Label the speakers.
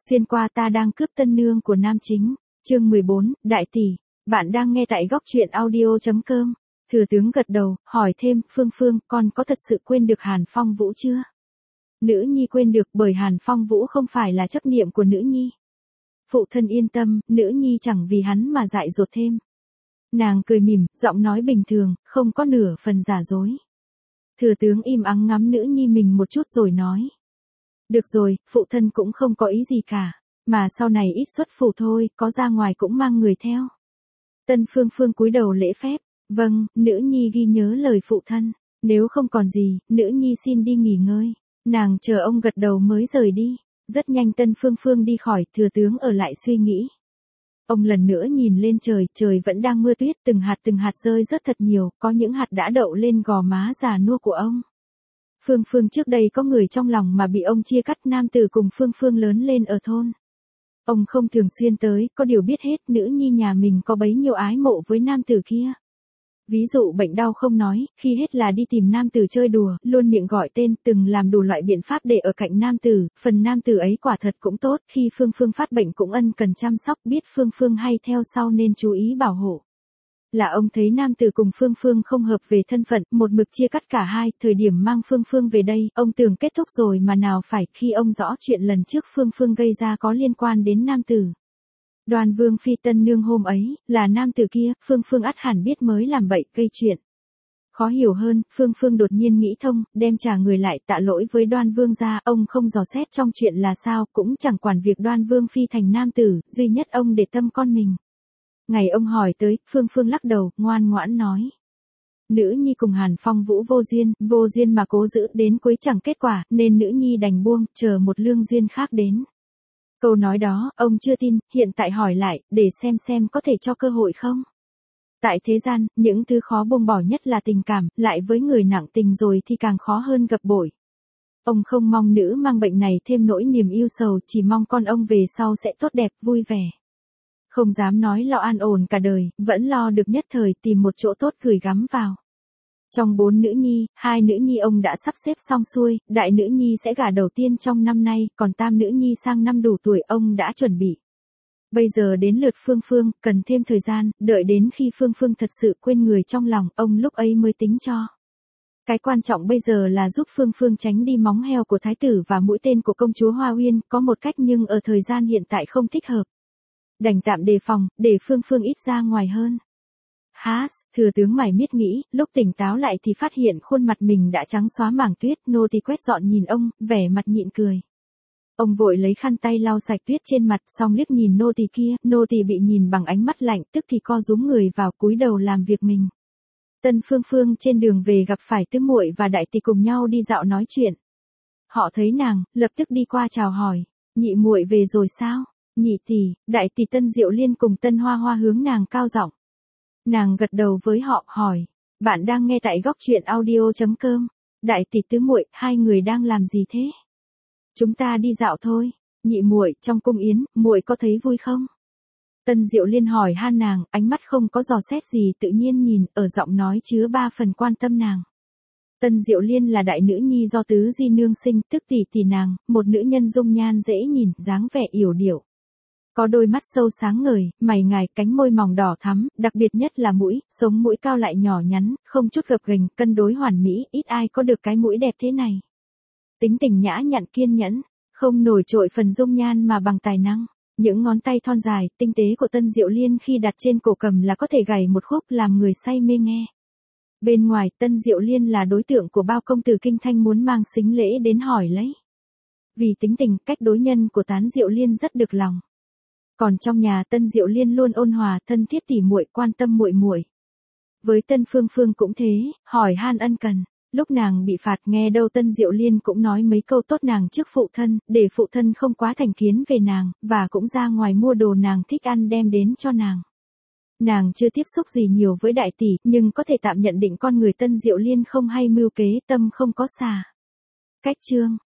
Speaker 1: Xuyên qua ta đang cướp tân nương của nam chính. Chương 14, Đại tỷ. Bạn đang nghe tại góc truyện audio.com. Thừa tướng gật đầu, hỏi thêm, Phương, con có thật sự quên được Hàn Phong Vũ chưa? Nữ nhi quên được bởi Hàn Phong Vũ không phải là chấp niệm của nữ nhi. Phụ thân yên tâm, nữ nhi chẳng vì hắn mà dại dột thêm. Nàng cười mỉm, giọng nói bình thường, không có nửa phần giả dối. Thừa tướng im ắng ngắm nữ nhi mình một chút rồi nói. Được rồi, phụ thân cũng không có ý gì cả. Mà sau này ít xuất phủ thôi, có ra ngoài cũng mang người theo. Tân Phương cúi đầu lễ phép. Vâng, nữ nhi ghi nhớ lời phụ thân. Nếu không còn gì, nữ nhi xin đi nghỉ ngơi. Nàng chờ ông gật đầu mới rời đi. Rất nhanh Tân Phương đi khỏi, thừa tướng ở lại suy nghĩ. Ông lần nữa nhìn lên trời, trời vẫn đang mưa tuyết, từng hạt rơi rất thật nhiều, có những hạt đã đậu lên gò má già nua của ông. Phương trước đây có người trong lòng mà bị ông chia cắt, nam tử cùng Phương lớn lên ở thôn. Ông không thường xuyên tới, có điều biết hết nữ nhi nhà mình có bấy nhiêu ái mộ với nam tử kia. Ví dụ bệnh đau không nói, khi hết là đi tìm nam tử chơi đùa, luôn miệng gọi tên, từng làm đủ loại biện pháp để ở cạnh nam tử, phần nam tử ấy quả thật cũng tốt, khi Phương phát bệnh cũng ân cần chăm sóc, biết Phương hay theo sau nên chú ý bảo hộ. Là ông thấy nam tử cùng Phương không hợp về thân phận, một mực chia cắt cả hai, thời điểm mang Phương về đây, ông tưởng kết thúc rồi mà nào phải, khi ông rõ chuyện lần trước Phương gây ra có liên quan đến nam tử. Đoan Vương phi tân nương hôm ấy, là nam tử kia, Phương ắt hẳn biết mới làm bậy gây chuyện. Khó hiểu hơn, Phương đột nhiên nghĩ thông, đem trả người lại tạ lỗi với Đoan Vương ra, ông không dò xét trong chuyện là sao, cũng chẳng quản việc Đoan Vương phi thành nam tử, duy nhất ông để tâm con mình. Ngày ông hỏi tới, Phương lắc đầu, ngoan ngoãn nói. Nữ nhi cùng Hàn Phong Vũ vô duyên mà cố giữ đến cuối chẳng kết quả, nên nữ nhi đành buông, chờ một lương duyên khác đến. Câu nói đó, ông chưa tin, hiện tại hỏi lại, để xem có thể cho cơ hội không? Tại thế gian, những thứ khó buông bỏ nhất là tình cảm, lại với người nặng tình rồi thì càng khó hơn gấp bội. Ông không mong nữ mang bệnh này thêm nỗi niềm yêu sầu, chỉ mong con ông về sau sẽ tốt đẹp, vui vẻ. Không dám nói lo an ổn cả đời, vẫn lo được nhất thời tìm một chỗ tốt gửi gắm vào. Trong 4 nữ nhi, 2 nữ nhi ông đã sắp xếp xong xuôi, đại nữ nhi sẽ gả đầu tiên trong năm nay, còn tam nữ nhi sang năm đủ tuổi ông đã chuẩn bị. Bây giờ đến lượt Phương, cần thêm thời gian, đợi đến khi Phương thật sự quên người trong lòng, ông lúc ấy mới tính cho. Cái quan trọng bây giờ là giúp Phương tránh đi móng heo của thái tử và mũi tên của công chúa Hoa Uyên, có một cách nhưng ở thời gian hiện tại không thích hợp. Đành tạm đề phòng, để Phương ít ra ngoài hơn. Thừa tướng mải miết nghĩ, lúc tỉnh táo lại thì phát hiện khuôn mặt mình đã trắng xóa mảng tuyết, nô tỳ quét dọn nhìn ông, vẻ mặt nhịn cười. Ông vội lấy khăn tay lau sạch tuyết trên mặt, xong liếc nhìn nô tỳ kia, nô tỳ bị nhìn bằng ánh mắt lạnh, tức thì co rúm người vào cúi đầu làm việc mình. Tân Phương trên đường về gặp phải tứ muội và đại tỷ cùng nhau đi dạo nói chuyện. Họ thấy nàng, lập tức đi qua chào hỏi, nhị muội về rồi sao? Nhị tỷ, đại tỷ Tân Diệu Liên cùng Tân Hoa hướng nàng cao giọng. Nàng gật đầu với họ, hỏi, bạn đang nghe tại góc truyện audio.com. Đại tỷ tứ muội, hai người đang làm gì thế? Chúng ta đi dạo thôi. Nhị muội, trong cung yến, muội có thấy vui không? Tân Diệu Liên hỏi han nàng, ánh mắt không có dò xét gì, tự nhiên nhìn, ở giọng nói chứa 3 phần quan tâm nàng. Tân Diệu Liên là đại nữ nhi do tứ di nương sinh, tức tỷ nàng, một nữ nhân dung nhan dễ nhìn, dáng vẻ yểu điệu. Có đôi mắt sâu sáng ngời, mày ngài, cánh môi mỏng đỏ thắm, đặc biệt nhất là mũi, sống mũi cao lại nhỏ nhắn, không chút gập ghềnh, cân đối hoàn mỹ, ít ai có được cái mũi đẹp thế này. Tính tình nhã nhặn kiên nhẫn, không nổi trội phần dung nhan mà bằng tài năng. Những ngón tay thon dài, tinh tế của Tân Diệu Liên khi đặt trên cổ cầm là có thể gảy một khúc làm người say mê nghe. Bên ngoài, Tân Diệu Liên là đối tượng của bao công tử kinh thanh muốn mang sính lễ đến hỏi lấy. Vì tính tình, cách đối nhân của Tán Diệu Liên rất được lòng. Còn trong nhà Tân Diệu Liên luôn ôn hòa, thân thiết tỉ muội, quan tâm muội. Với Tân Phương cũng thế, hỏi han ân cần. Lúc nàng bị phạt nghe đâu Tân Diệu Liên cũng nói mấy câu tốt nàng trước phụ thân, để phụ thân không quá thành kiến về nàng, và cũng ra ngoài mua đồ nàng thích ăn đem đến cho nàng. Nàng chưa tiếp xúc gì nhiều với đại tỷ, nhưng có thể tạm nhận định con người Tân Diệu Liên không hay mưu kế, tâm không có xà. Cách chương